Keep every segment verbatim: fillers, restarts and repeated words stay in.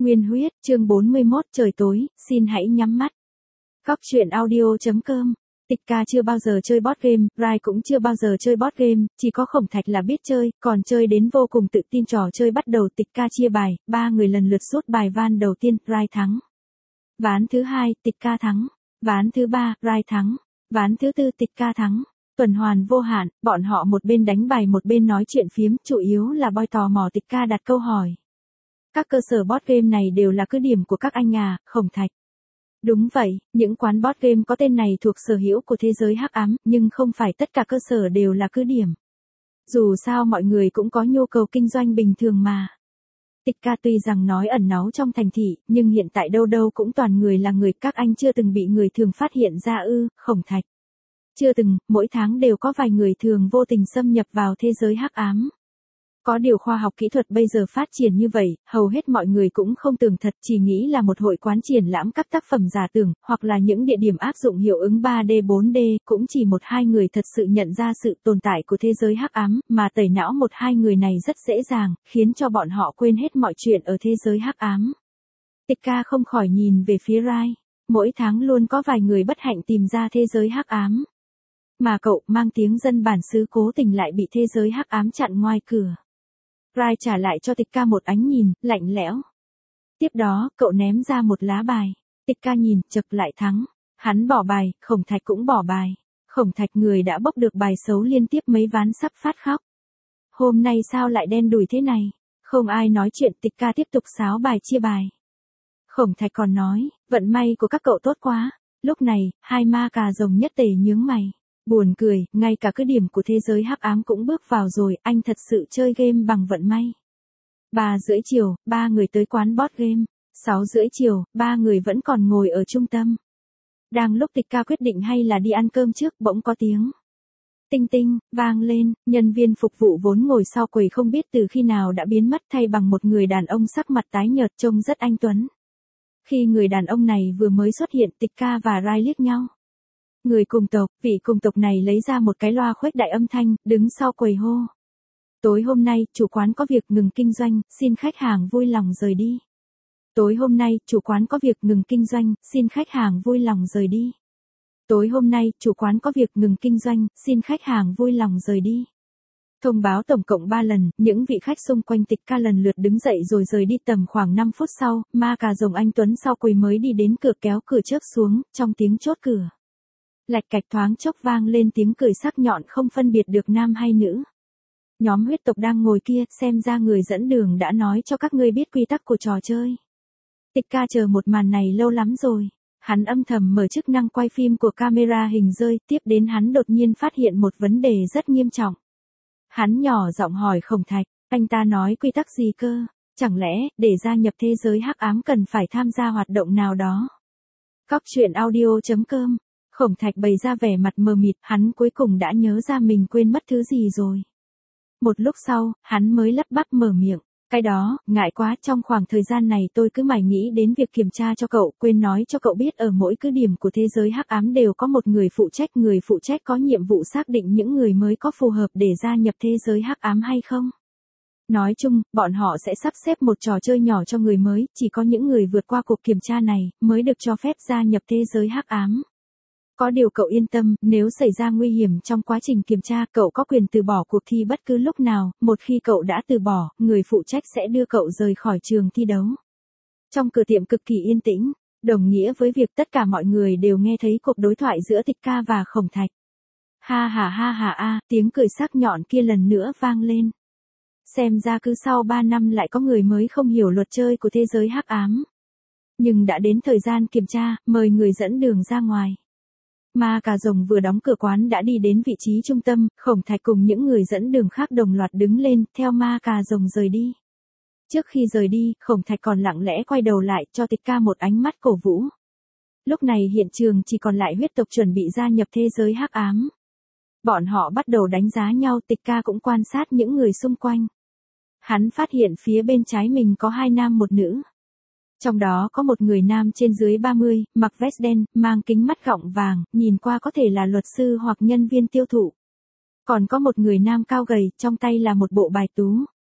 Nguyên huyết, chương bốn mươi mốt, trời tối, xin hãy nhắm mắt. Góc truyện audio.com. Tịch ca chưa bao giờ chơi board game, Rai cũng chưa bao giờ chơi board game, chỉ có Khổng Thạch là biết chơi, còn chơi đến vô cùng tự tin. Trò chơi bắt đầu, Tịch ca chia bài, ba người lần lượt sút bài. Ván đầu tiên, Rai thắng. Ván thứ hai, Tịch ca thắng. Ván thứ ba, Rai thắng. Ván thứ tư, Tịch ca thắng. Tuần hoàn vô hạn, bọn họ một bên đánh bài một bên nói chuyện phiếm, chủ yếu là Boy tò mò Tịch ca đặt câu hỏi. Các cơ sở board game này đều là cứ điểm của các anh à, Khổng Thạch. Đúng vậy, những quán board game có tên này thuộc sở hữu của thế giới hắc ám, nhưng không phải tất cả cơ sở đều là cứ điểm. Dù sao mọi người cũng có nhu cầu kinh doanh bình thường mà. Tịch ca tuy rằng nói ẩn náu trong thành thị, nhưng hiện tại đâu đâu cũng toàn người là người. Các anh chưa từng bị người thường phát hiện ra ư, Khổng Thạch. Chưa từng, mỗi tháng đều có vài người thường vô tình xâm nhập vào thế giới hắc ám. Có điều khoa học kỹ thuật bây giờ phát triển như vậy, hầu hết mọi người cũng không tưởng thật, chỉ nghĩ là một hội quán triển lãm các tác phẩm giả tưởng, hoặc là những địa điểm áp dụng hiệu ứng ba D bốn D, cũng chỉ một hai người thật sự nhận ra sự tồn tại của thế giới hắc ám, mà tẩy não một hai người này rất dễ dàng, khiến cho bọn họ quên hết mọi chuyện ở thế giới hắc ám. Tịch ca không khỏi nhìn về phía Rai, mỗi tháng luôn có vài người bất hạnh tìm ra thế giới hắc ám. Mà cậu mang tiếng dân bản xứ cố tình lại bị thế giới hắc ám chặn ngoài cửa. Rai trả lại cho Tịch ca một ánh nhìn, lạnh lẽo. Tiếp đó, cậu ném ra một lá bài. Tịch ca nhìn, chực lại thắng. Hắn bỏ bài, Khổng Thạch cũng bỏ bài. Khổng Thạch người đã bốc được bài xấu liên tiếp mấy ván sắp phát khóc. Hôm nay sao lại đen đủi thế này? Không ai nói chuyện, Tịch ca tiếp tục sáo bài chia bài. Khổng Thạch còn nói, vận may của các cậu tốt quá. Lúc này, hai ma cà rồng nhất tề nhướng mày. Buồn cười, ngay cả cứ điểm của thế giới hắc ám cũng bước vào rồi, anh thật sự chơi game bằng vận may. Ba rưỡi chiều, ba người tới quán board game. Sáu rưỡi chiều, ba người vẫn còn ngồi ở trung tâm. Đang lúc Tịch ca quyết định hay là đi ăn cơm trước, bỗng có tiếng. Tinh tinh, vang lên, nhân viên phục vụ vốn ngồi sau quầy không biết từ khi nào đã biến mất, thay bằng một người đàn ông sắc mặt tái nhợt trông rất anh tuấn. Khi người đàn ông này vừa mới xuất hiện, Tịch ca và Rai liếc nhau. Người cùng tộc, vị cùng tộc này lấy ra một cái loa khuếch đại âm thanh, đứng sau quầy hô. Tối hôm nay, chủ quán có việc ngừng kinh doanh, xin khách hàng vui lòng rời đi. Tối hôm nay, chủ quán có việc ngừng kinh doanh, xin khách hàng vui lòng rời đi. Tối hôm nay, chủ quán có việc ngừng kinh doanh, xin khách hàng vui lòng rời đi. Thông báo tổng cộng ba lần, những vị khách xung quanh Tịch ca lần lượt đứng dậy rồi rời đi. Tầm khoảng năm phút sau, ma cà rồng anh Tuấn sau quầy mới đi đến cửa kéo cửa chớp xuống, trong tiếng chốt cửa. Lạch cạch thoáng chốc vang lên tiếng cười sắc nhọn không phân biệt được nam hay nữ. Nhóm huyết tộc đang ngồi kia, xem ra người dẫn đường đã nói cho các ngươi biết quy tắc của trò chơi. Tịch ca chờ một màn này lâu lắm rồi. Hắn âm thầm mở chức năng quay phim của camera hình rơi, tiếp đến hắn đột nhiên phát hiện một vấn đề rất nghiêm trọng. Hắn nhỏ giọng hỏi Khổng Thạch, anh ta nói quy tắc gì cơ? Chẳng lẽ, để gia nhập thế giới hắc ám cần phải tham gia hoạt động nào đó? Góc truyện audio.com. Khổng Thạch bày ra vẻ mặt mờ mịt, hắn cuối cùng đã nhớ ra mình quên mất thứ gì rồi. Một lúc sau, hắn mới lắp bắp mở miệng, cái đó, ngại quá, trong khoảng thời gian này tôi cứ mải nghĩ đến việc kiểm tra cho cậu, quên nói cho cậu biết ở mỗi cứ điểm của thế giới hắc ám đều có một người phụ trách, người phụ trách có nhiệm vụ xác định những người mới có phù hợp để gia nhập thế giới hắc ám hay không. Nói chung, bọn họ sẽ sắp xếp một trò chơi nhỏ cho người mới, chỉ có những người vượt qua cuộc kiểm tra này mới được cho phép gia nhập thế giới hắc ám. Có điều cậu yên tâm, nếu xảy ra nguy hiểm trong quá trình kiểm tra, cậu có quyền từ bỏ cuộc thi bất cứ lúc nào, một khi cậu đã từ bỏ, người phụ trách sẽ đưa cậu rời khỏi trường thi đấu. Trong cửa tiệm cực kỳ yên tĩnh, đồng nghĩa với việc tất cả mọi người đều nghe thấy cuộc đối thoại giữa Tịch ca và Khổng Thạch. Ha ha ha ha a, tiếng cười sắc nhọn kia lần nữa vang lên. Xem ra cứ sau ba năm lại có người mới không hiểu luật chơi của thế giới hắc ám. Nhưng đã đến thời gian kiểm tra, mời người dẫn đường ra ngoài. Ma cà rồng vừa đóng cửa quán đã đi đến vị trí trung tâm, Khổng Thạch cùng những người dẫn đường khác đồng loạt đứng lên, theo ma cà rồng rời đi. Trước khi rời đi, Khổng Thạch còn lặng lẽ quay đầu lại, cho Tịch ca một ánh mắt cổ vũ. Lúc này hiện trường chỉ còn lại huyết tộc chuẩn bị gia nhập thế giới hắc ám. Bọn họ bắt đầu đánh giá nhau, Tịch ca cũng quan sát những người xung quanh. Hắn phát hiện phía bên trái mình có hai nam một nữ. Trong đó có một người nam trên dưới ba mươi, mặc vest đen, mang kính mắt gọng vàng, nhìn qua có thể là luật sư hoặc nhân viên tiêu thụ. Còn có một người nam cao gầy, trong tay là một bộ bài tú.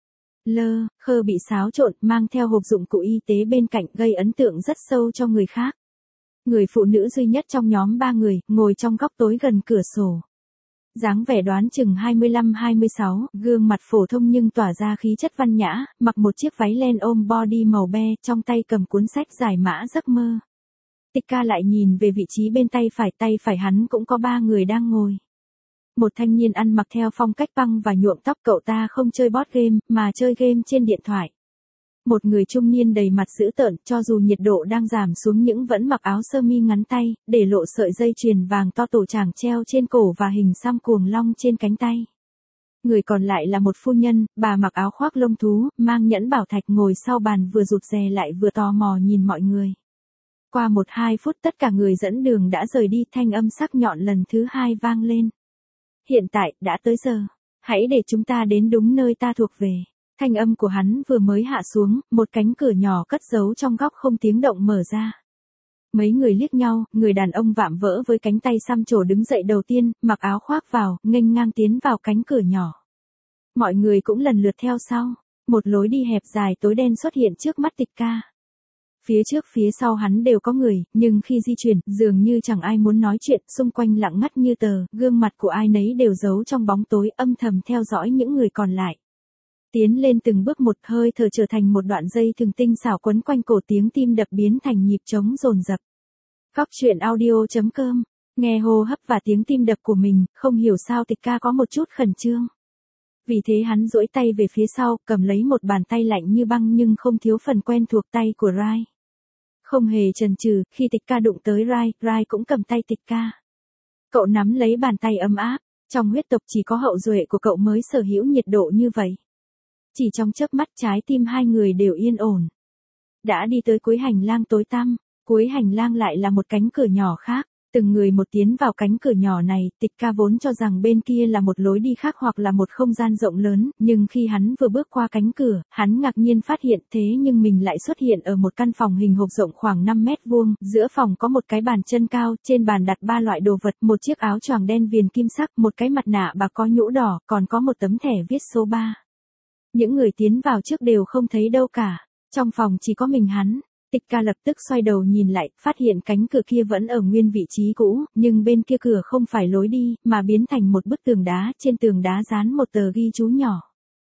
lơ, khơ bị xáo trộn, mang theo hộp dụng cụ y tế bên cạnh gây ấn tượng rất sâu cho người khác. Người phụ nữ duy nhất trong nhóm ba người, ngồi trong góc tối gần cửa sổ. Dáng vẻ đoán chừng hai mươi lăm hai mươi sáu, gương mặt phổ thông nhưng tỏa ra khí chất văn nhã, mặc một chiếc váy len ôm body màu be, trong tay cầm cuốn sách giải mã giấc mơ. Tịch ca lại nhìn về vị trí bên tay phải, tay phải hắn cũng có ba người đang ngồi. Một thanh niên ăn mặc theo phong cách punk và nhuộm tóc, cậu ta không chơi board game, mà chơi game trên điện thoại. Một người trung niên đầy mặt dữ tợn, cho dù nhiệt độ đang giảm xuống nhưng vẫn mặc áo sơ mi ngắn tay, để lộ sợi dây chuyền vàng to tổ chàng treo trên cổ và hình xăm cuồng long trên cánh tay. Người còn lại là một phu nhân, bà mặc áo khoác lông thú, mang nhẫn bảo thạch, ngồi sau bàn vừa rụt rè lại vừa tò mò nhìn mọi người. Qua một hai phút tất cả người dẫn đường đã rời đi, thanh âm sắc nhọn lần thứ hai vang lên. Hiện tại, đã tới giờ. Hãy để chúng ta đến đúng nơi ta thuộc về. Thanh âm của hắn vừa mới hạ xuống, một cánh cửa nhỏ cất giấu trong góc không tiếng động mở ra. Mấy người liếc nhau, người đàn ông vạm vỡ với cánh tay xăm trổ đứng dậy đầu tiên, mặc áo khoác vào, nghênh ngang tiến vào cánh cửa nhỏ. Mọi người cũng lần lượt theo sau. Một lối đi hẹp dài tối đen xuất hiện trước mắt Tịch ca. Phía trước phía sau hắn đều có người, nhưng khi di chuyển, dường như chẳng ai muốn nói chuyện, xung quanh lặng ngắt như tờ, gương mặt của ai nấy đều giấu trong bóng tối, âm thầm theo dõi những người còn lại. Tiến lên từng bước một, hơi thở trở thành một đoạn dây thừng tinh xảo quấn quanh cổ, tiếng tim đập biến thành nhịp trống dồn dập. Cóc truyện audio chấm com, nghe hô hấp và tiếng tim đập của mình, không hiểu sao Tịch ca có một chút khẩn trương. Vì thế hắn duỗi tay về phía sau, cầm lấy một bàn tay lạnh như băng nhưng không thiếu phần quen thuộc tay của Rai. Không hề chần chừ, khi Tịch ca đụng tới Rai, Rai cũng cầm tay Tịch ca. Cậu nắm lấy bàn tay ấm áp, trong huyết tộc chỉ có hậu duệ của cậu mới sở hữu nhiệt độ như vậy. Chỉ trong chớp mắt trái tim hai người đều yên ổn. Đã đi tới cuối hành lang tối tăm, cuối hành lang lại là một cánh cửa nhỏ khác. Từng người một tiến vào cánh cửa nhỏ này, Tịch ca vốn cho rằng bên kia là một lối đi khác hoặc là một không gian rộng lớn, nhưng khi hắn vừa bước qua cánh cửa, hắn ngạc nhiên phát hiện thế nhưng mình lại xuất hiện ở một căn phòng hình hộp rộng khoảng năm mét vuông, giữa phòng có một cái bàn chân cao, trên bàn đặt ba loại đồ vật, một chiếc áo choàng đen viền kim sắc, một cái mặt nạ bạc có nhũ đỏ, còn có một tấm thẻ viết số ba. Những người tiến vào trước đều không thấy đâu cả, trong phòng chỉ có mình hắn. Tịch ca lập tức xoay đầu nhìn lại, phát hiện cánh cửa kia vẫn ở nguyên vị trí cũ, nhưng bên kia cửa không phải lối đi, mà biến thành một bức tường đá, trên tường đá dán một tờ ghi chú nhỏ.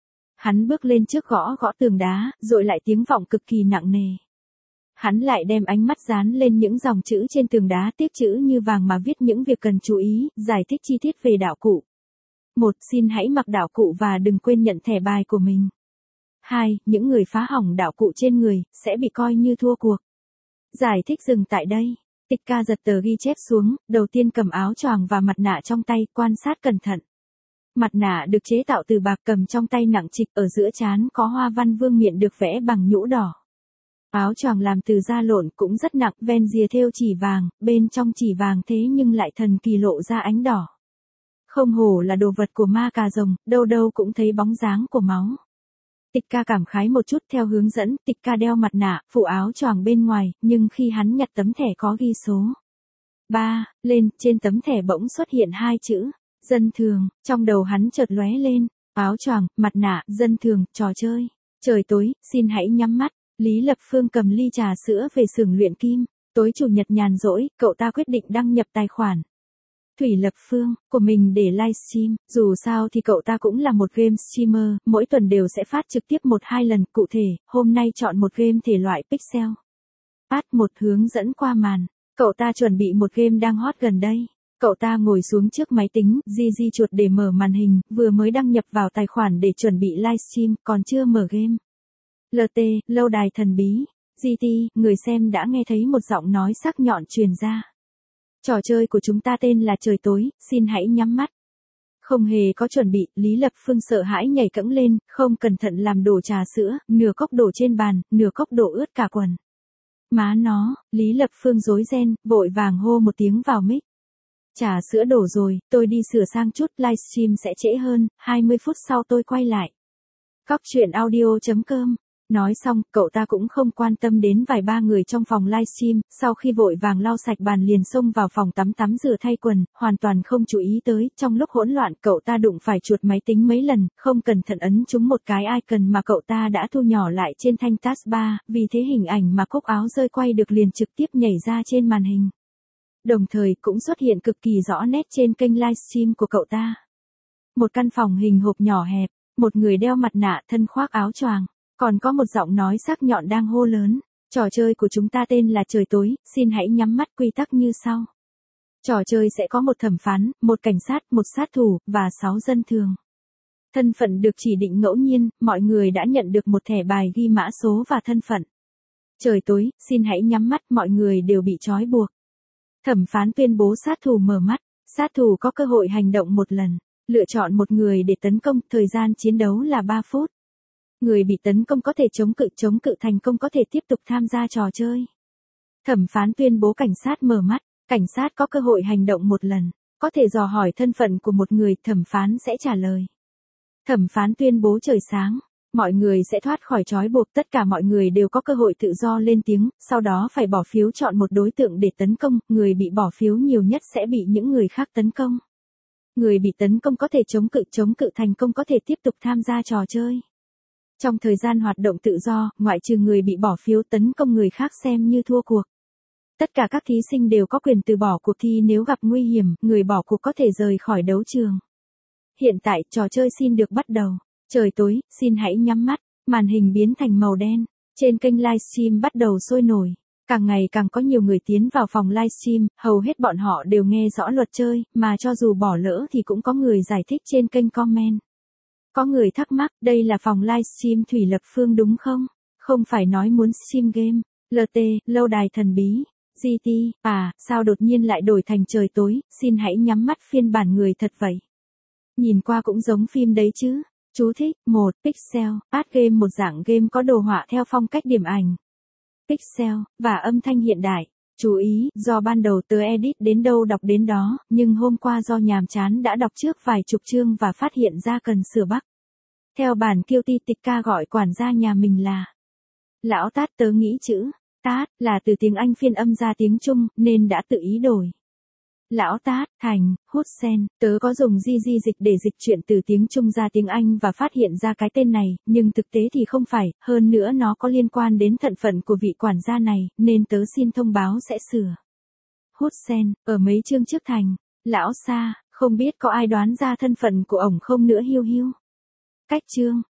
Hắn bước lên trước gõ gõ tường đá, rồi lại tiếng vọng cực kỳ nặng nề. Hắn lại đem ánh mắt dán lên những dòng chữ trên tường đá, tiếc chữ như vàng mà viết những việc cần chú ý, giải thích chi tiết về đạo cụ. một. Xin hãy mặc đạo cụ và đừng quên nhận thẻ bài của mình. hai. Những người phá hỏng đạo cụ trên người, sẽ bị coi như thua cuộc. Giải thích dừng tại đây. Tịch ca giật tờ ghi chép xuống, đầu tiên cầm áo choàng và mặt nạ trong tay, quan sát cẩn thận. Mặt nạ được chế tạo từ bạc, cầm trong tay nặng trịch, ở giữa trán có hoa văn vương miện được vẽ bằng nhũ đỏ. Áo choàng làm từ da lộn cũng rất nặng, ven rìa thêu chỉ vàng, bên trong chỉ vàng thế nhưng lại thần kỳ lộ ra ánh đỏ. Không hổ là đồ vật của ma cà rồng, đâu đâu cũng thấy bóng dáng của máu. Tịch ca cảm khái một chút, theo hướng dẫn, Tịch ca đeo mặt nạ, phủ áo choàng bên ngoài, nhưng khi hắn nhặt tấm thẻ có ghi số ba lên, trên tấm thẻ bỗng xuất hiện hai chữ, dân thường, trong đầu hắn chợt lóe lên, áo choàng, mặt nạ, dân thường, trò chơi. Trời tối, xin hãy nhắm mắt. Lý Lập Phương cầm ly trà sữa về xưởng luyện kim, tối chủ nhật nhàn rỗi, cậu ta quyết định đăng nhập tài khoản Thủy Lập Phương của mình để livestream, dù sao thì cậu ta cũng là một game streamer, mỗi tuần đều sẽ phát trực tiếp một hai lần, cụ thể, hôm nay chọn một game thể loại pixel. Phát một hướng dẫn qua màn, cậu ta chuẩn bị một game đang hot gần đây. Cậu ta ngồi xuống trước máy tính, di di chuột để mở màn hình, vừa mới đăng nhập vào tài khoản để chuẩn bị livestream, còn chưa mở game. lờ tê, lâu đài thần bí, giê tê, người xem đã nghe thấy một giọng nói sắc nhọn truyền ra. Trò chơi của chúng ta tên là trời tối, xin hãy nhắm mắt. Không hề có chuẩn bị, Lý Lập Phương sợ hãi nhảy cẫng lên, không cẩn thận làm đổ trà sữa, nửa cốc đổ trên bàn, nửa cốc đổ ướt cả quần. Má nó, Lý Lập Phương rối ren, vội vàng hô một tiếng vào mic. Trà sữa đổ rồi, tôi đi sửa sang chút, livestream sẽ trễ hơn, hai mươi phút sau tôi quay lại. Cóc truyện audio chấm com Nói xong, cậu ta cũng không quan tâm đến vài ba người trong phòng livestream, sau khi vội vàng lau sạch bàn liền xông vào phòng tắm tắm rửa thay quần, hoàn toàn không chú ý tới, trong lúc hỗn loạn cậu ta đụng phải chuột máy tính mấy lần, không cẩn thận ấn trúng một cái icon mà cậu ta đã thu nhỏ lại trên thanh taskbar, vì thế hình ảnh mà cúc áo rơi quay được liền trực tiếp nhảy ra trên màn hình. Đồng thời cũng xuất hiện cực kỳ rõ nét trên kênh livestream của cậu ta. Một căn phòng hình hộp nhỏ hẹp, một người đeo mặt nạ thân khoác áo choàng. Còn có một giọng nói sắc nhọn đang hô lớn, trò chơi của chúng ta tên là trời tối, xin hãy nhắm mắt, quy tắc như sau. Trò chơi sẽ có một thẩm phán, một cảnh sát, một sát thủ, và sáu dân thường. Thân phận được chỉ định ngẫu nhiên, mọi người đã nhận được một thẻ bài ghi mã số và thân phận. Trời tối, xin hãy nhắm mắt, mọi người đều bị trói buộc. Thẩm phán tuyên bố sát thủ mở mắt, sát thủ có cơ hội hành động một lần, lựa chọn một người để tấn công, thời gian chiến đấu là ba phút. Người bị tấn công có thể chống cự, chống cự thành công có thể tiếp tục tham gia trò chơi. Thẩm phán tuyên bố cảnh sát mở mắt, cảnh sát có cơ hội hành động một lần, có thể dò hỏi thân phận của một người, thẩm phán sẽ trả lời. Thẩm phán tuyên bố trời sáng, mọi người sẽ thoát khỏi trói buộc, tất cả mọi người đều có cơ hội tự do lên tiếng, sau đó phải bỏ phiếu chọn một đối tượng để tấn công, người bị bỏ phiếu nhiều nhất sẽ bị những người khác tấn công. Người bị tấn công có thể chống cự, chống cự thành công có thể tiếp tục tham gia trò chơi. Trong thời gian hoạt động tự do, ngoại trừ người bị bỏ phiếu tấn công người khác xem như thua cuộc. Tất cả các thí sinh đều có quyền từ bỏ cuộc thi nếu gặp nguy hiểm, người bỏ cuộc có thể rời khỏi đấu trường. Hiện tại, trò chơi xin được bắt đầu. Trời tối, xin hãy nhắm mắt, màn hình biến thành màu đen. Trên kênh livestream bắt đầu sôi nổi. Càng ngày càng có nhiều người tiến vào phòng livestream, hầu hết bọn họ đều nghe rõ luật chơi, mà cho dù bỏ lỡ thì cũng có người giải thích trên kênh comment. Có người thắc mắc, đây là phòng livestream Thủy Lập Phương đúng không? Không phải nói muốn stream game, lờ tê, lâu đài thần bí, giê tê, à, sao đột nhiên lại đổi thành trời tối, xin hãy nhắm mắt phiên bản người thật vậy. Nhìn qua cũng giống phim đấy chứ. Chú thích, một, Pixel, art game một dạng game có đồ họa theo phong cách điểm ảnh. Pixel, và âm thanh hiện đại. Chú ý, do ban đầu tớ edit đến đâu đọc đến đó, nhưng hôm qua do nhàm chán đã đọc trước vài chục chương và phát hiện ra cần sửa bắc. Theo bản kiêu ti tịch ca gọi quản gia nhà mình là Lão Tát, tớ nghĩ chữ Tát là từ tiếng Anh phiên âm ra tiếng Trung, nên đã tự ý đổi. Lão Tát, thành, hút sen, tớ có dùng di di dịch để dịch chuyện từ tiếng Trung ra tiếng Anh và phát hiện ra cái tên này, nhưng thực tế thì không phải, hơn nữa nó có liên quan đến thân phận của vị quản gia này, nên tớ xin thông báo sẽ sửa. Hút sen, ở mấy chương trước thành, lão Sa, không biết có ai đoán ra thân phận của ổng không nữa hiu hiu. Cách chương,